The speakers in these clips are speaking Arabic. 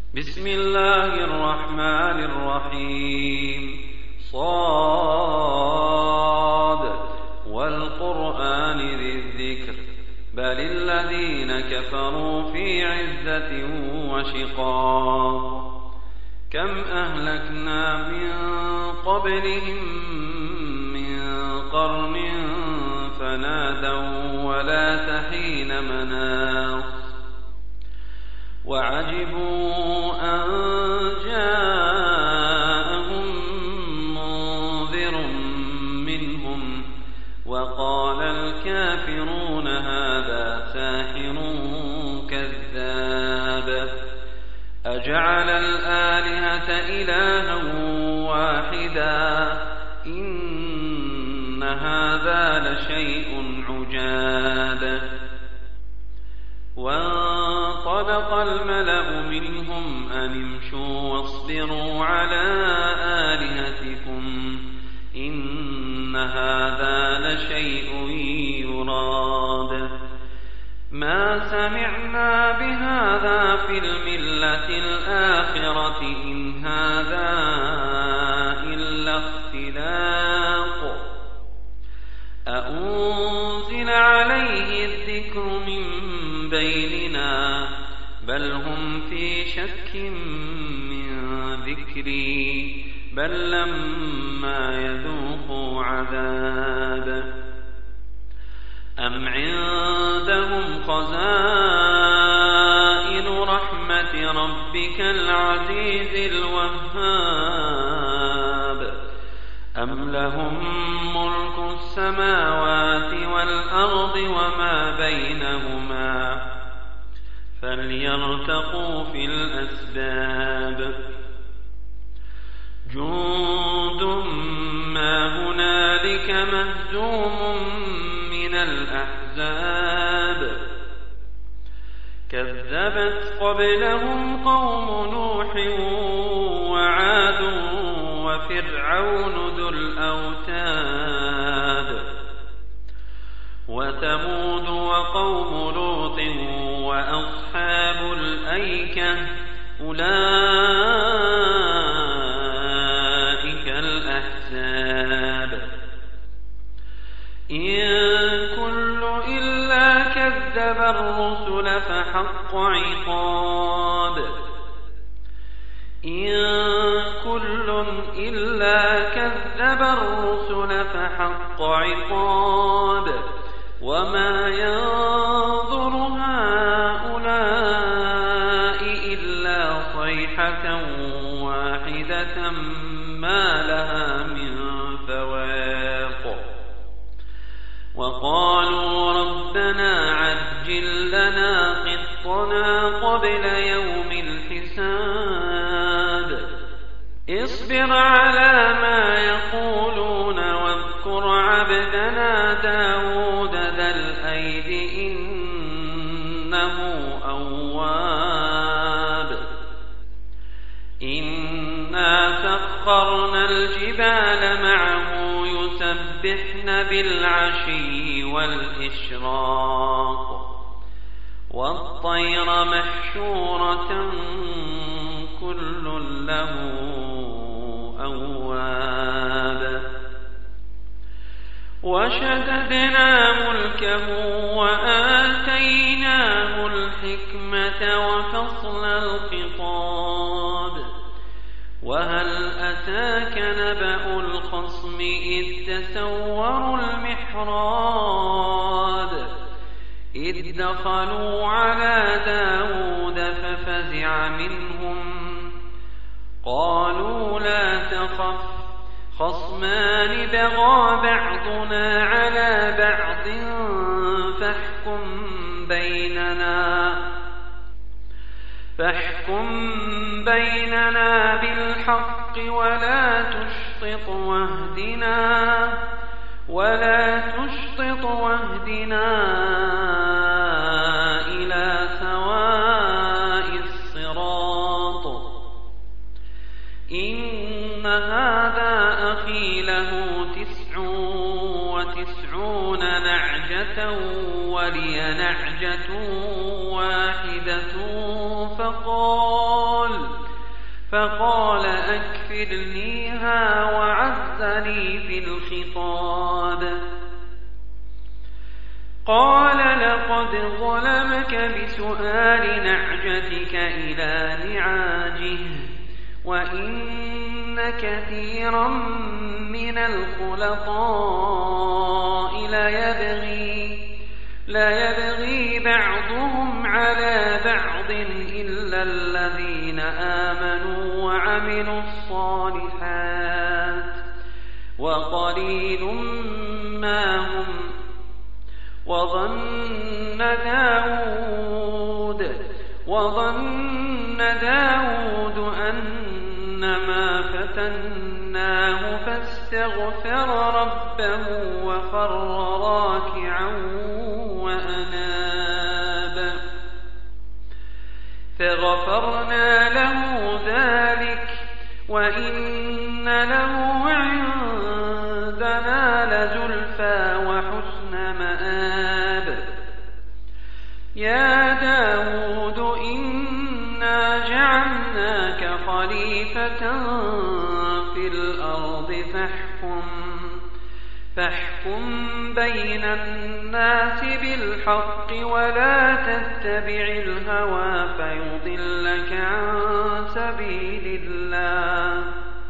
بسم الله الرحمن الرحيم. صاد والقرآن ذي الذكر بل الذين كفروا في عزة وشقاق. كم أهلكنا من قبلهم من قرن فنادوا ولا تحين مناص وعجبوا أن جاءهم منذر منهم وقال الكافرون هذا ساحر كذاب. أجعل الآلهة إلها واحدا إن هذا لشيء عجاب. وانطلق الملأ منهم أن امشوا واصبروا على آلهتكم إن هذا لشيء يراد. ما سمعنا بهذا في الملة الآخرة إن هذا إلا اختلاق. أأنزل عليه الذكر من بيننا بل هم في شك من ذكري بل لما يذوقوا عذاب. أم عندهم خزائن رحمة ربك العزيز الوهاب أم لهم ملك السماوات والأرض وما بينهما فليرتقوا في الأسباب. جند ما هنالك مهزوم من الأحزاب. كذبت قبلهم قوم نوح وعاد وفرعون ذو الأوتاد وثمود وقوم لوط وأصحاب الأيكة أولئك الأحزاب. إن كل إلا كذب الرسل فحق عقاب. إن كل إلا كذب الرسل فحق عقاب. وما ينظر هؤلاء إلا صيحة واحدة ما لها من فواق. وقالوا ربنا عجل لنا قطنا قبل يوم الحساب. اصبر على ما يقولون واذكر عبدنا داود ذا الأيد إنه أواب. إنا سخرنا الجبال معه يسبحن بالعشي والإشراق والطير محشورة كل له أواب. وشددنا ملكه وآتيناه الحكمة وفصل الخطاب. وهل أتاك نبأ الخصم إذ تسوروا المحراب إذ دخلوا على داود ففزع منهم قالوا لا تخف خصمان بغى بعضنا على بعض فاحكم بيننا بالحق ولا تشطط واهدنا إلى سواء الصراط. إن هذا أخي له 99 نعجة ولي نعجة واحدة فقال أكفلنيها وعزني في الخطاب. قال لقد ظلمك بسؤال نعجتك إلى نعاجه وإن كثيرا من الخلطاء ليبغي بعضهم على بعض إلا الذين آمنوا وعملوا الصالحات وقليل ما هم. وظن داود أنما فتناه فاستغفر ربه وخر راكعا وأناب فغفرنا له ذلك وإن له عندنا لزلفى وحسن مآب. يا داود إنا جعلناك خليفة في الأرض فاحكم بين الناس بالحق ولا تتبع الهوى فيضلك عن سبيل الله.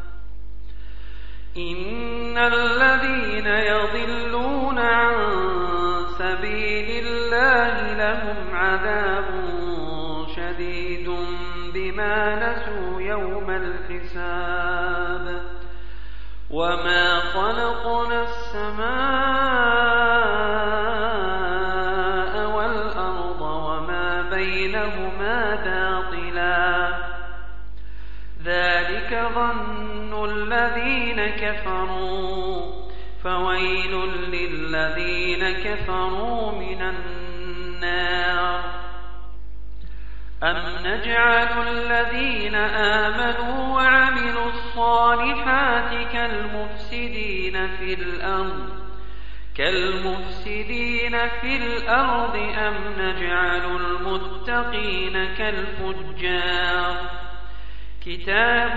إن الذين يضلون عن سبيل الله لهم عذاب شديد بما نسوا يوم الحساب. وما خلقنا السماء والأرض وما بينهما باطلا ذلك ظن الذين كفروا فويل للذين كفروا من النار. أم نجعل الذين آمنوا وعملوا الصالحات كالمفسدين في الأرض أم نجعل المتقين كالفجار. كتاب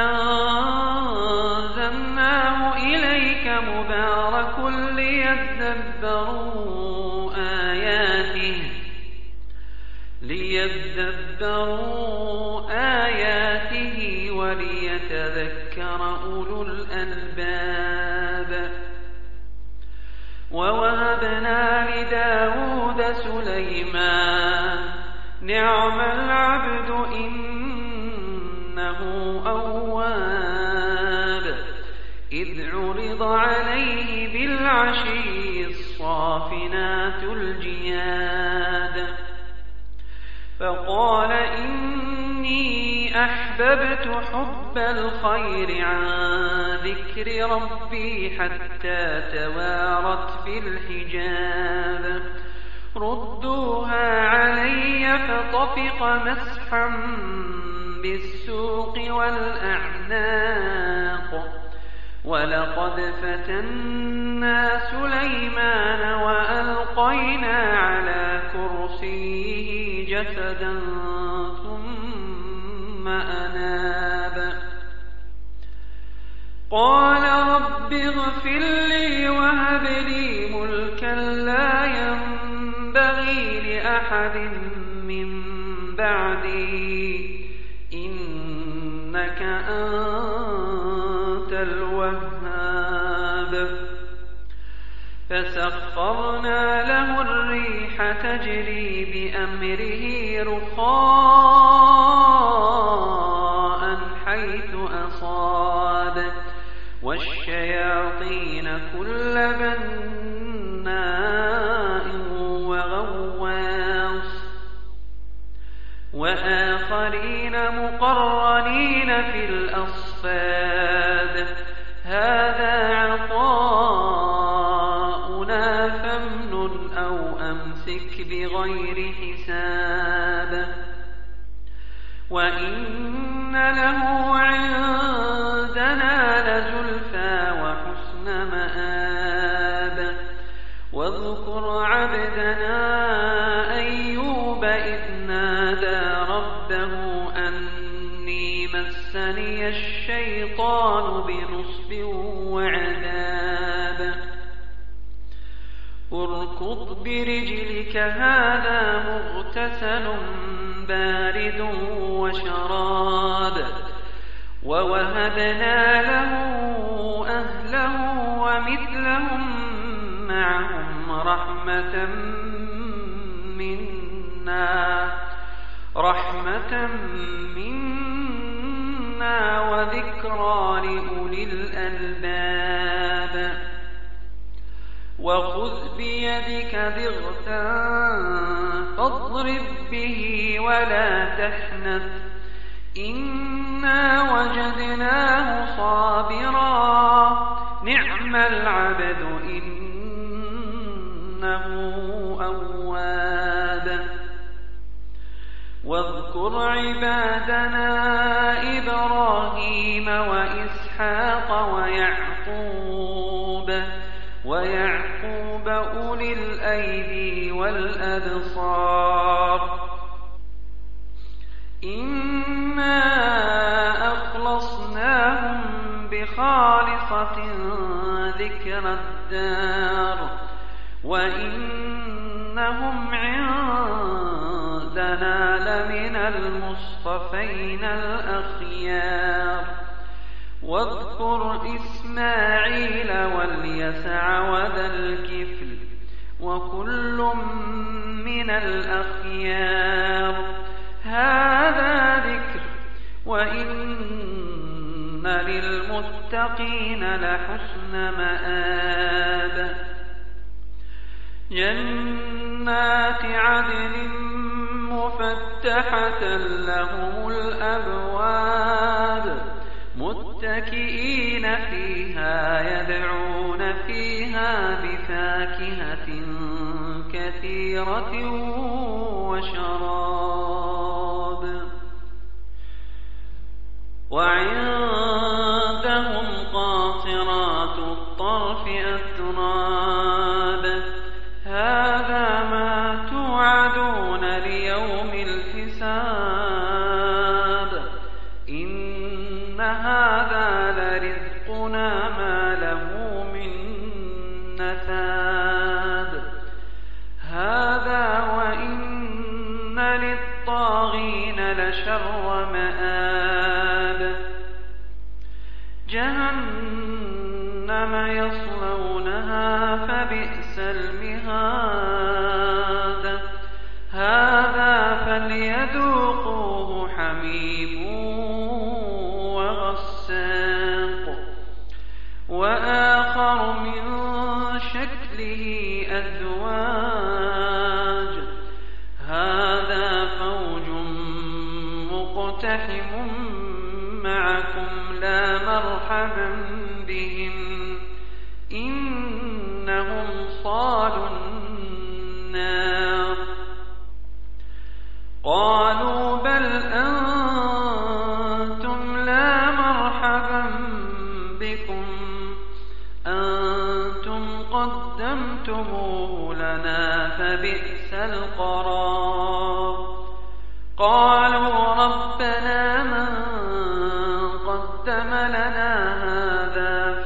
أنزلناه إليك مبارك ليدبروا آياته وليتذكر أولو الألباب. ووهبنا لداود سليمان نعم العبد إنه أواب. إذ عرض عليه بالعشي الصافنات الجياد فقال إني أحببت حب الخير عن ذكر ربي حتى توارت بالحجاب. ردوها علي فطفق مسحا بالسوق والأعناق. ولقد فتنا سليمان وألقينا على كرسيه جسدا ثم أناب. قال رب اغفر لي وهب لي ملكا لا ينبغي لأحد من بعدي إنك أنت الوهاب. فسخرنا له الريح تجري بأمره رخاء حيث أصاب والشياطين كل بناء وغواص وآخرين مقرنين في الأصفاد. هذا عطاؤنا فامنن أو أمسك بغير حساب. وإن له عندنا لزلفى وحسن مآب. واذكر عبدنا أيوب إذ نادى ربه أني مسني الشيطان بنصب وعذاب اركض برجلك هذا مغتسل بارد وشراب ووهبنا له أهله ومثلهم معهم رحمة منا وذكرى لأولي الألباب وخذ بيدك ضغثا فاضرب به ولا تحنث إنا وجدناه صابرا نعم العبد إنه أواب واذكر عبادنا إبراهيم وإسحاق ويعقوب أولي الأيدي والأبصار إنا أخلصناهم بخالصة ذكر الدار وإنهم عندنا لمن المصطفين الأخيار واذكر إسماعيل واليسع وذا الكفل وكل من الأخيار هذا ذكر وإن للمتقين لحسن مآب جنات عدن مفتحة لهم الأبواب متكئين فيها يدعون فيها بفاكهة كثيرة وشراب وعندهم قاصرات الطرف أتراب هذا ما توعدون ليوم الحساب إن هذا لرزقنا ما له من نفاد هذا وإن للطاغين لشر مآب جهنم يصلونها فبئس المهاد هذا فليذوقوه حميم وغساق وآخر من شكله أزواج هذا فوج مقتحم معكم لا مرحبا بهم إنهم صالوا النار قالوا بل أنتم لا مرحبا بكم أنتم قدمتموه لنا فبئس القرار قالوا ربنا من قدم لنا هذا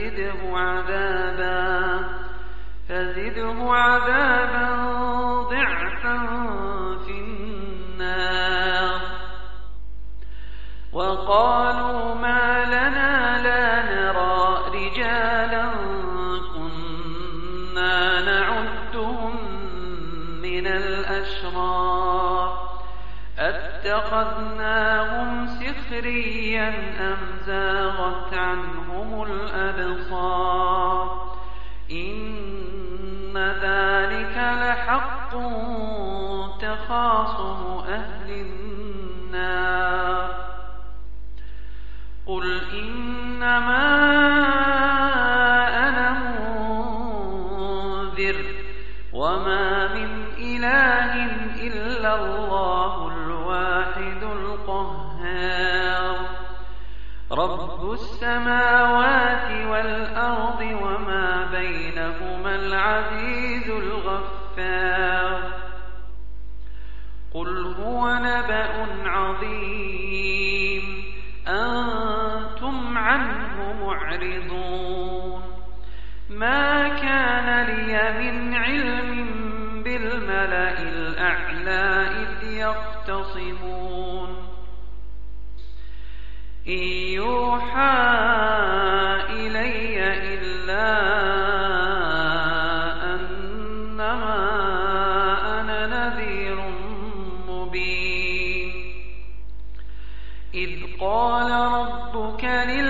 فزده عذابا ضعفا في النار وقالوا ما لنا لا نرى رجالا كنا نعدهم من الأشرار أتخذناهم سخريا أم زاغت عنهم الأبصار إن ذلك لحق تخاصم أهل النار قل إنما أنا منذر وما من إله إلا الله الواحد القهار رب السماوات والأرض وما بينهما العزيز الغفار قل هو نبأ عظيم معرضون ما كان لي من علم بالملأ الأعلى إذ يختصمون إن يوحى إلي إلا أنما أنا نذير مبين إذ قال ربك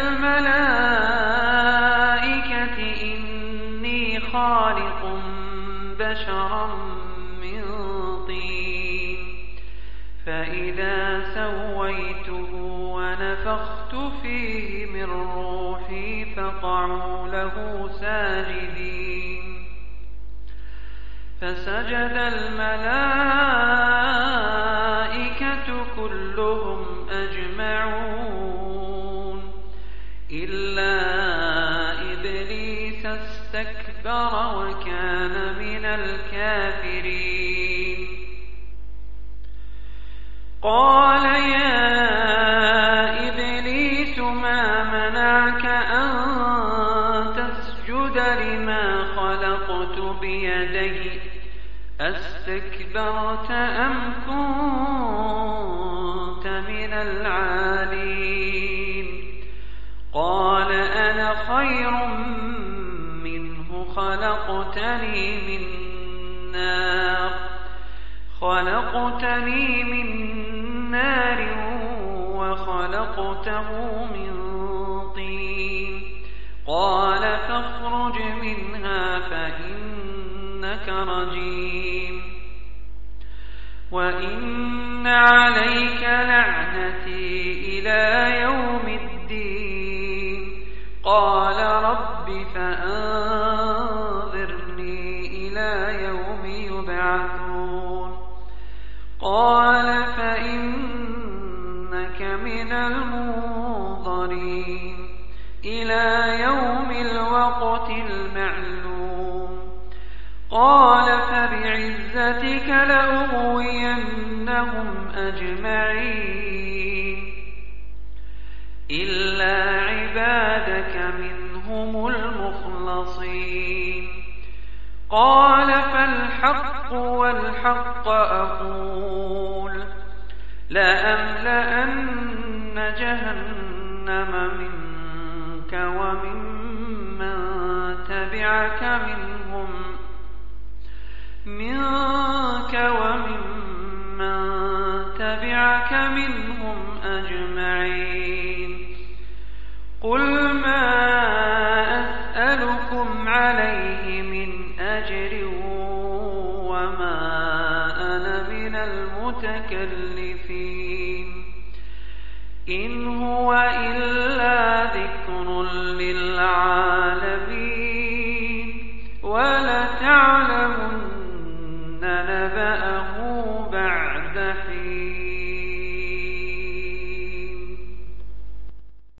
للملائكة إني خالق بشرا من طين فإذا سويته ونفخت فيه من روحي فقعوا له ساجدين فسجد الملائكة كلهم أجمعون إلا إبليس استكبر وكان من الكافرين قال يا إبليس ما منعك أن تسجد لما خلقت بيدي أستكبرت أم كنت من العالين قال أنا خير منه خلقتني من نار وخلقته من طين قال فاخرج منها فإنك رجيم وإن عليك لعنتي إلى يوم الدين قال رب فأنظرني إلى يوم يبعثون قال فإنك من المنظرين إلى يوم الوقت المعلوم قال فبعزتك لأغوينهم أجمعين إلا عبادك منهم المخلصين قال فالحق والحق أقول لأملأن جهنم منك وممن تبعك منهم أجمعين قل ما أسألكم عليه من أجر وما أنا من المتكلفين إن هو إلا